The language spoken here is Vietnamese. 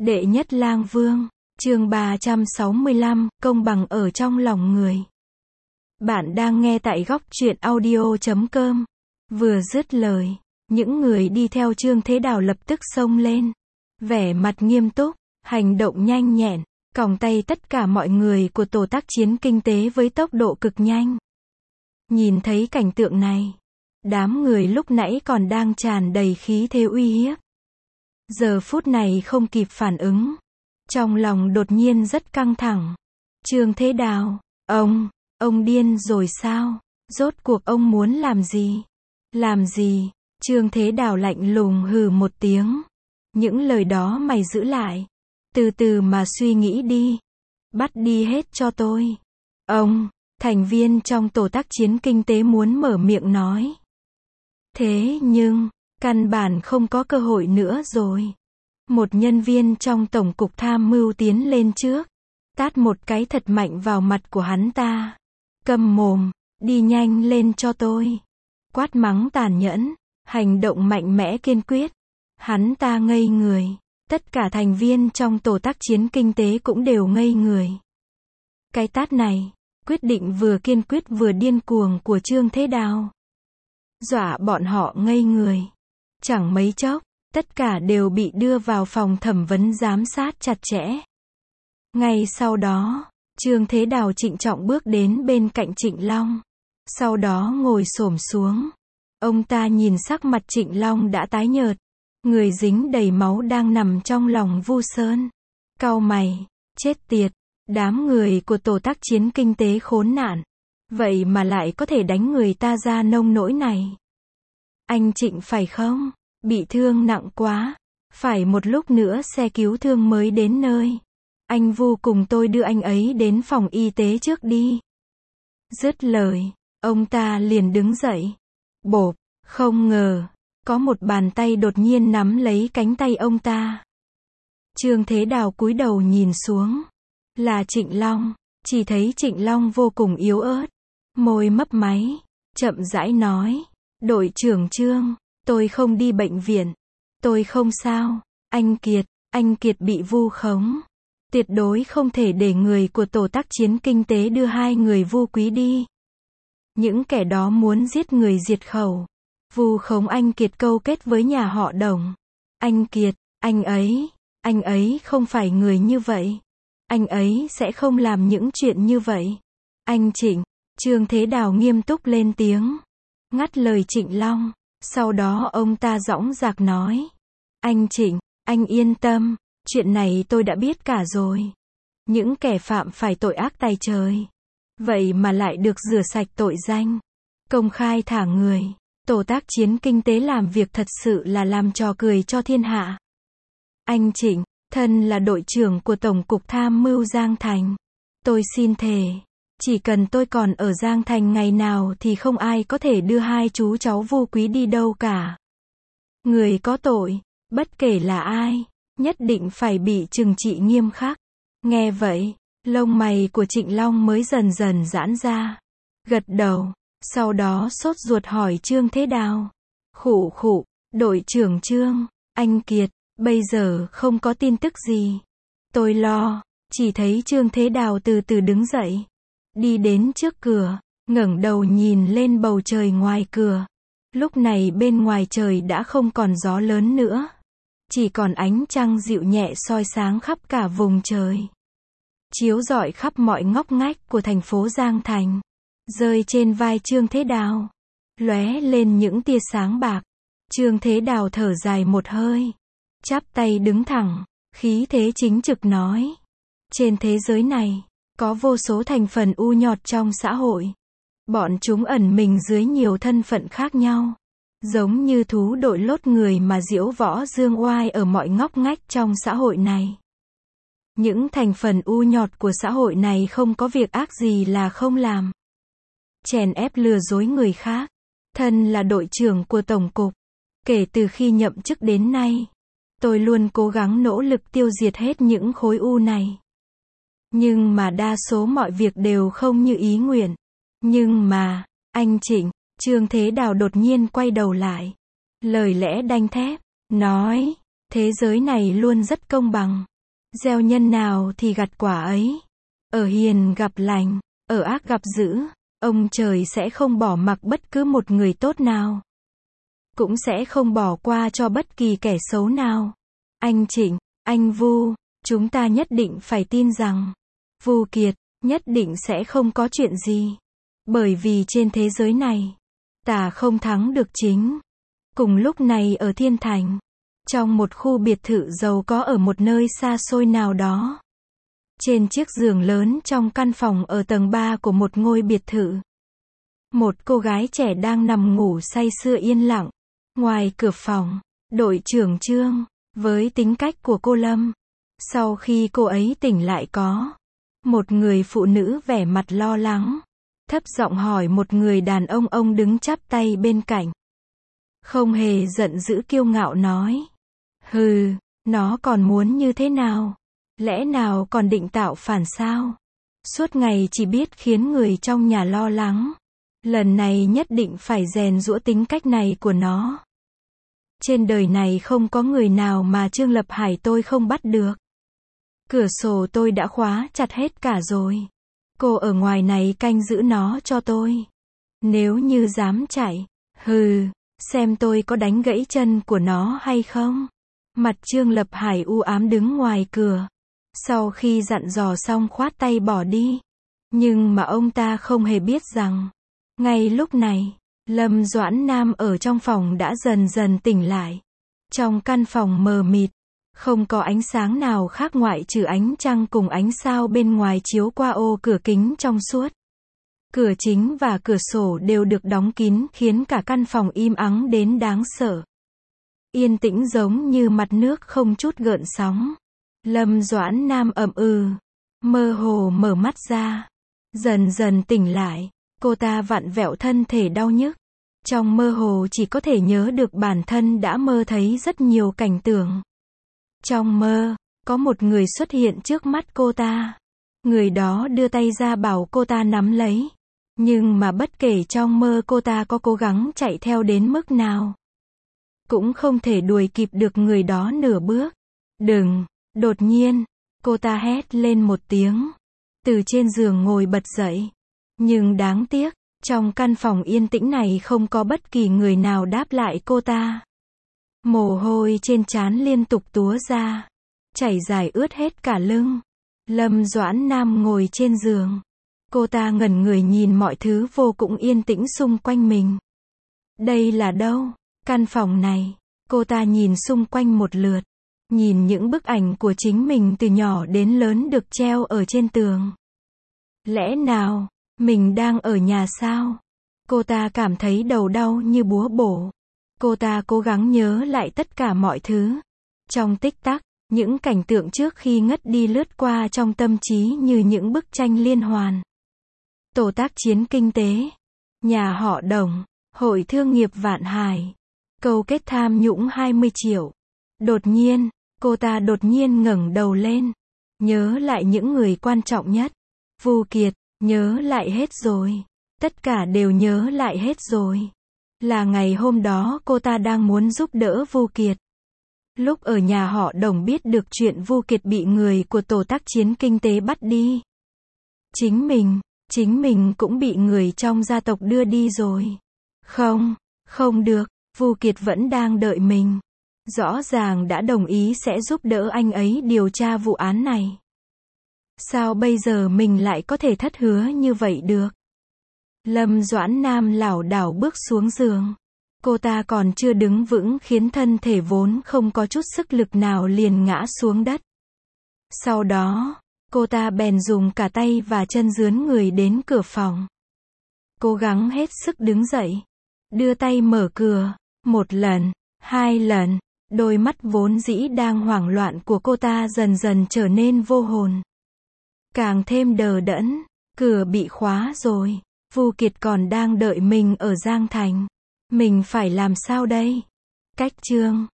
Đệ nhất lang vương, chương 365, công bằng ở trong lòng người. Bạn đang nghe tại góc truyện audio.com. Vừa dứt lời, những người đi theo Trương Thế Đào lập tức xông lên. Vẻ mặt nghiêm túc, hành động nhanh nhẹn, còng tay tất cả mọi người của tổ tác chiến kinh tế với tốc độ cực nhanh. Nhìn thấy cảnh tượng này, đám người lúc nãy còn đang tràn đầy khí thế uy hiếp. Giờ phút này không kịp phản ứng. Trong lòng đột nhiên rất căng thẳng. Trương Thế Đào, ông điên rồi sao? Rốt cuộc ông muốn làm gì? Làm gì? Trương Thế Đào lạnh lùng hừ một tiếng. Những lời đó mày giữ lại. Từ từ mà suy nghĩ đi. Bắt đi hết cho tôi. Thành viên trong tổ tác chiến kinh tế muốn mở miệng nói. Thế nhưng, căn bản không có cơ hội nữa rồi. Một nhân viên trong tổng cục tham mưu tiến lên trước, tát một cái thật mạnh vào mặt của hắn ta. Câm mồm, đi nhanh lên cho tôi. Quát mắng tàn nhẫn, hành động mạnh mẽ kiên quyết. Hắn ta ngây người, tất cả thành viên trong tổ tác chiến kinh tế cũng đều ngây người. Cái tát này, quyết định vừa kiên quyết vừa điên cuồng của Trương Thế Đào, dọa bọn họ ngây người. Chẳng mấy chốc, tất cả đều bị đưa vào phòng thẩm vấn giám sát chặt chẽ. Ngay sau đó, Trương Thế Đào trịnh trọng bước đến bên cạnh Trịnh Long. Sau đó ngồi xổm xuống. Ông ta nhìn sắc mặt Trịnh Long đã tái nhợt. Người dính đầy máu đang nằm trong lòng Vu Sơn. Cau mày, chết tiệt, đám người của tổ tác chiến kinh tế khốn nạn. Vậy mà lại có thể đánh người ta ra nông nỗi này. Anh Trịnh phải không? Bị thương nặng quá. Phải một lúc nữa xe cứu thương mới đến nơi. Anh Vu cùng tôi đưa anh ấy đến phòng y tế trước đi. Dứt lời, ông ta liền đứng dậy. Bộp, không ngờ, có một bàn tay đột nhiên nắm lấy cánh tay ông ta. Trương Thế Đào cúi đầu nhìn xuống. Là Trịnh Long. Chỉ thấy Trịnh Long vô cùng yếu ớt. Môi mấp máy, chậm rãi nói. Đội trưởng Trương, tôi không đi bệnh viện. Tôi không sao. Anh Kiệt bị vu khống. Tuyệt đối không thể để người của tổ tác chiến kinh tế đưa hai người Vu Quý đi. Những kẻ đó muốn giết người diệt khẩu. Vu khống anh Kiệt câu kết với nhà họ Đồng. Anh Kiệt, anh ấy không phải người như vậy. Anh ấy sẽ không làm những chuyện như vậy. Anh Trịnh, Trương Thế Đào nghiêm túc lên tiếng. Ngắt lời Trịnh Long. Sau đó ông ta dõng dạc nói. Anh Trịnh, anh yên tâm. Chuyện này tôi đã biết cả rồi. Những kẻ phạm phải tội ác tày trời. Vậy mà lại được rửa sạch tội danh. Công khai thả người. Tổ tác chiến kinh tế làm việc thật sự là làm trò cười cho thiên hạ. Anh Trịnh, thân là đội trưởng của Tổng cục Tham mưu Giang Thành. Tôi xin thề. Chỉ cần tôi còn ở Giang Thành ngày nào thì không ai có thể đưa hai chú cháu Vu Quý đi đâu cả. Người có tội, bất kể là ai, nhất định phải bị trừng trị nghiêm khắc. Nghe vậy, lông mày của Trịnh Long mới dần dần giãn ra. Gật đầu, sau đó sốt ruột hỏi Trương Thế Đào. Khụ, đội trưởng Trương, anh Kiệt, bây giờ không có tin tức gì. Tôi lo. Chỉ thấy Trương Thế Đào từ từ đứng dậy. Đi đến trước cửa, ngẩng đầu nhìn lên bầu trời ngoài cửa. Lúc này bên ngoài trời đã không còn gió lớn nữa. Chỉ còn ánh trăng dịu nhẹ soi sáng khắp cả vùng trời. Chiếu rọi khắp mọi ngóc ngách của thành phố Giang Thành. Rơi trên vai Trương Thế Đào. Lóe lên những tia sáng bạc. Trương Thế Đào thở dài một hơi. Chắp tay đứng thẳng, khí thế chính trực nói. Trên thế giới này, có vô số thành phần u nhọt trong xã hội. Bọn chúng ẩn mình dưới nhiều thân phận khác nhau. Giống như thú đội lốt người mà diễu võ dương oai ở mọi ngóc ngách trong xã hội này. Những thành phần u nhọt của xã hội này không có việc ác gì là không làm. Chèn ép lừa dối người khác. Thân là đội trưởng của Tổng cục. Kể từ khi nhậm chức đến nay, tôi luôn cố gắng nỗ lực tiêu diệt hết những khối u này. Nhưng mà đa số mọi việc đều không như ý nguyện. Nhưng mà, anh Trịnh, Trương Thế Đào đột nhiên quay đầu lại. Lời lẽ đanh thép, nói, thế giới này luôn rất công bằng. Gieo nhân nào thì gặt quả ấy. Ở hiền gặp lành, ở ác gặp dữ. Ông trời sẽ không bỏ mặc bất cứ một người tốt nào. Cũng sẽ không bỏ qua cho bất kỳ kẻ xấu nào. Anh Trịnh, anh Vu, chúng ta nhất định phải tin rằng Vu Kiệt nhất định sẽ không có chuyện gì. Bởi vì trên thế giới này, tà không thắng được chính. Cùng lúc này ở Thiên Thành, trong một khu biệt thự giàu có ở một nơi xa xôi nào đó. Trên chiếc giường lớn trong căn phòng ở tầng 3 của một ngôi biệt thự. Một cô gái trẻ đang nằm ngủ say sưa yên lặng. Ngoài cửa phòng, đội trưởng Trương, với tính cách của cô Lâm, sau khi cô ấy tỉnh lại có một người phụ nữ vẻ mặt lo lắng, thấp giọng hỏi một người đàn ông đứng chắp tay bên cạnh. Không hề giận dữ kiêu ngạo nói. Hừ, nó còn muốn như thế nào? Lẽ nào còn định tạo phản sao? Suốt ngày chỉ biết khiến người trong nhà lo lắng. Lần này nhất định phải rèn giũa tính cách này của nó. Trên đời này không có người nào mà Trương Lập Hải tôi không bắt được. Cửa sổ tôi đã khóa chặt hết cả rồi. Cô ở ngoài này canh giữ nó cho tôi. Nếu như dám chạy, hừ, xem tôi có đánh gãy chân của nó hay không. Mặt Trương Lập Hải u ám đứng ngoài cửa. Sau khi dặn dò xong khoát tay bỏ đi. Nhưng mà ông ta không hề biết rằng, ngay lúc này, Lâm Doãn Nam ở trong phòng đã dần dần tỉnh lại. Trong căn phòng mờ mịt, không có ánh sáng nào khác ngoại trừ ánh trăng cùng ánh sao bên ngoài chiếu qua ô cửa kính trong suốt. Cửa chính và cửa sổ đều được đóng kín khiến cả căn phòng im ắng đến đáng sợ. Yên tĩnh giống như mặt nước không chút gợn sóng. Lâm Doãn Nam mơ hồ mở mắt ra. Dần dần tỉnh lại, cô ta vặn vẹo thân thể đau nhức. Trong mơ hồ chỉ có thể nhớ được bản thân đã mơ thấy rất nhiều cảnh tượng. Trong mơ, có một người xuất hiện trước mắt cô ta. Người đó đưa tay ra bảo cô ta nắm lấy. Nhưng mà bất kể trong mơ cô ta có cố gắng chạy theo đến mức nào, cũng không thể đuổi kịp được người đó nửa bước. Đừng! Đột nhiên, cô ta hét lên một tiếng. Từ trên giường ngồi bật dậy. Nhưng đáng tiếc, trong căn phòng yên tĩnh này không có bất kỳ người nào đáp lại cô ta. Mồ hôi trên trán liên tục túa ra, chảy dài ướt hết cả lưng. Lâm Doãn Nam ngồi trên giường. Cô ta ngẩn người nhìn mọi thứ vô cùng yên tĩnh xung quanh mình. Đây là đâu? Căn phòng này. Cô ta nhìn xung quanh một lượt. Nhìn những bức ảnh của chính mình từ nhỏ đến lớn được treo ở trên tường. Lẽ nào, mình đang ở nhà sao? Cô ta cảm thấy đầu đau như búa bổ. Cô ta cố gắng nhớ lại tất cả mọi thứ. Trong tích tắc, những cảnh tượng trước khi ngất đi lướt qua trong tâm trí như những bức tranh liên hoàn. Tổ tác chiến kinh tế, nhà họ Đồng, hội thương nghiệp Vạn Hải, câu kết tham nhũng 20 triệu. Đột nhiên, cô ta đột nhiên ngẩng đầu lên, nhớ lại những người quan trọng nhất. Vu Kiệt, nhớ lại hết rồi. Tất cả đều nhớ lại hết rồi. Là ngày hôm đó cô ta đang muốn giúp đỡ Vu Kiệt. Lúc ở nhà họ Đồng biết được chuyện Vu Kiệt bị người của tổ tác chiến kinh tế bắt đi. Chính mình cũng bị người trong gia tộc đưa đi rồi. Không được, Vu Kiệt vẫn đang đợi mình. Rõ ràng đã đồng ý sẽ giúp đỡ anh ấy điều tra vụ án này. Sao bây giờ mình lại có thể thất hứa như vậy được? Lâm Doãn Nam lảo đảo bước xuống giường. Cô ta còn chưa đứng vững khiến thân thể vốn không có chút sức lực nào liền ngã xuống đất. Sau đó, cô ta bèn dùng cả tay và chân rướn người đến cửa phòng. Cố gắng hết sức đứng dậy. Đưa tay mở cửa. 1 lần, 2 lần. Đôi mắt vốn dĩ đang hoảng loạn của cô ta dần dần trở nên vô hồn. Càng thêm đờ đẫn. Cửa bị khóa rồi. Vu Kiệt còn đang đợi mình ở Giang Thành. Mình phải làm sao đây? Cách Trương,